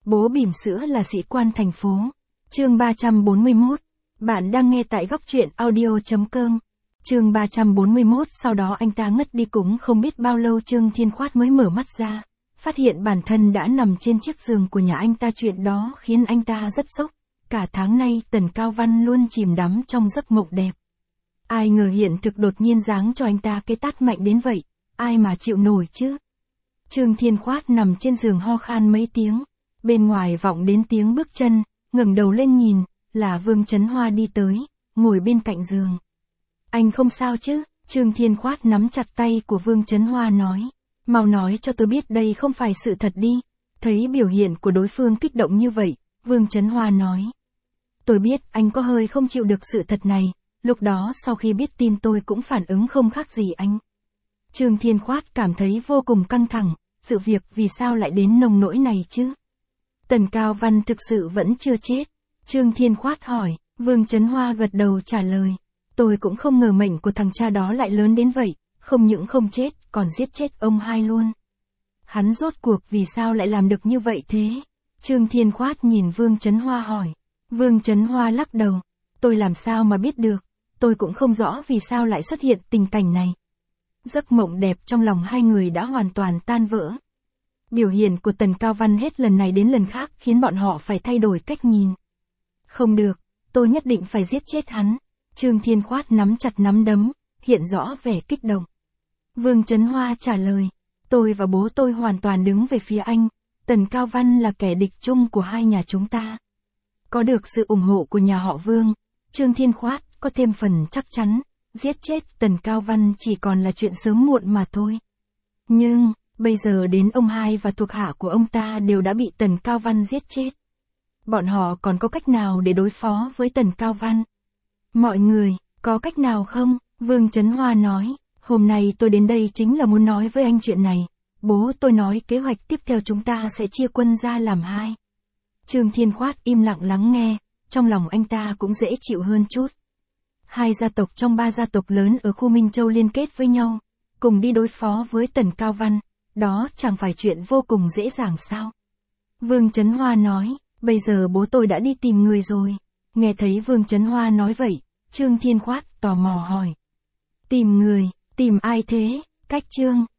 Bố bỉm sữa là sĩ quan thành phố. Chương 341. Bạn đang nghe tại góc truyện audio.com. Chương 341. Sau đó anh ta ngất đi, cũng không biết bao lâu Trương Thiên Khoát mới mở mắt ra, phát hiện bản thân đã nằm trên chiếc giường của nhà anh ta. Chuyện đó khiến anh ta rất sốc. Cả tháng nay Tần Cao Văn luôn chìm đắm trong giấc mộng đẹp. Ai ngờ hiện thực đột nhiên giáng cho anh ta cái tát mạnh đến vậy, ai mà chịu nổi chứ. Trương Thiên Khoát nằm trên giường ho khan mấy tiếng, bên ngoài vọng đến tiếng bước chân, ngẩng đầu lên nhìn, là Vương Chấn Hoa đi tới, ngồi bên cạnh giường. Anh không sao chứ? Trương Thiên Khoát nắm chặt tay của Vương Chấn Hoa nói, mau nói cho tôi biết đây không phải sự thật đi. Thấy biểu hiện của đối phương kích động như vậy, Vương Chấn Hoa nói, tôi biết anh có hơi không chịu được sự thật này, lúc đó sau khi biết tin tôi cũng phản ứng không khác gì anh. Trương Thiên Khoát cảm thấy vô cùng căng thẳng, sự việc vì sao lại đến nông nỗi này chứ? Tần Cao Văn thực sự vẫn chưa chết? Trương Thiên Khoát hỏi. Vương Chấn Hoa gật đầu trả lời, tôi cũng không ngờ mệnh của thằng cha đó lại lớn đến vậy, không những không chết, còn giết chết ông hai luôn. Hắn rốt cuộc vì sao lại làm được như vậy thế? Trương Thiên Khoát nhìn Vương Chấn Hoa hỏi. Vương Chấn Hoa lắc đầu, tôi làm sao mà biết được, tôi cũng không rõ vì sao lại xuất hiện tình cảnh này. Giấc mộng đẹp trong lòng hai người đã hoàn toàn tan vỡ. Biểu hiện của Tần Cao Văn hết lần này đến lần khác khiến bọn họ phải thay đổi cách nhìn. Không được, tôi nhất định phải giết chết hắn. Trương Thiên Khoát nắm chặt nắm đấm, hiện rõ vẻ kích động. Vương Chấn Hoa trả lời, tôi và bố tôi hoàn toàn đứng về phía anh, Tần Cao Văn là kẻ địch chung của hai nhà chúng ta. Có được sự ủng hộ của nhà họ Vương, Trương Thiên Khoát có thêm phần chắc chắn, giết chết Tần Cao Văn chỉ còn là chuyện sớm muộn mà thôi. Nhưng, bây giờ đến ông hai và thuộc hạ của ông ta đều đã bị Tần Cao Văn giết chết. Bọn họ còn có cách nào để đối phó với Tần Cao Văn? Mọi người, có cách nào không? Vương Chấn Hoa nói, hôm nay tôi đến đây chính là muốn nói với anh chuyện này. Bố tôi nói kế hoạch tiếp theo chúng ta sẽ chia quân ra làm hai. Trương Thiên Khoát im lặng lắng nghe, trong lòng anh ta cũng dễ chịu hơn chút. Hai gia tộc trong ba gia tộc lớn ở khu Minh Châu liên kết với nhau, cùng đi đối phó với Tần Cao Văn, đó chẳng phải chuyện vô cùng dễ dàng sao? Vương Chấn Hoa nói, bây giờ bố tôi đã đi tìm người rồi. Nghe thấy Vương Chấn Hoa nói vậy, Trương Thiên Khoát tò mò hỏi. Tìm người, tìm ai thế? Cách Trương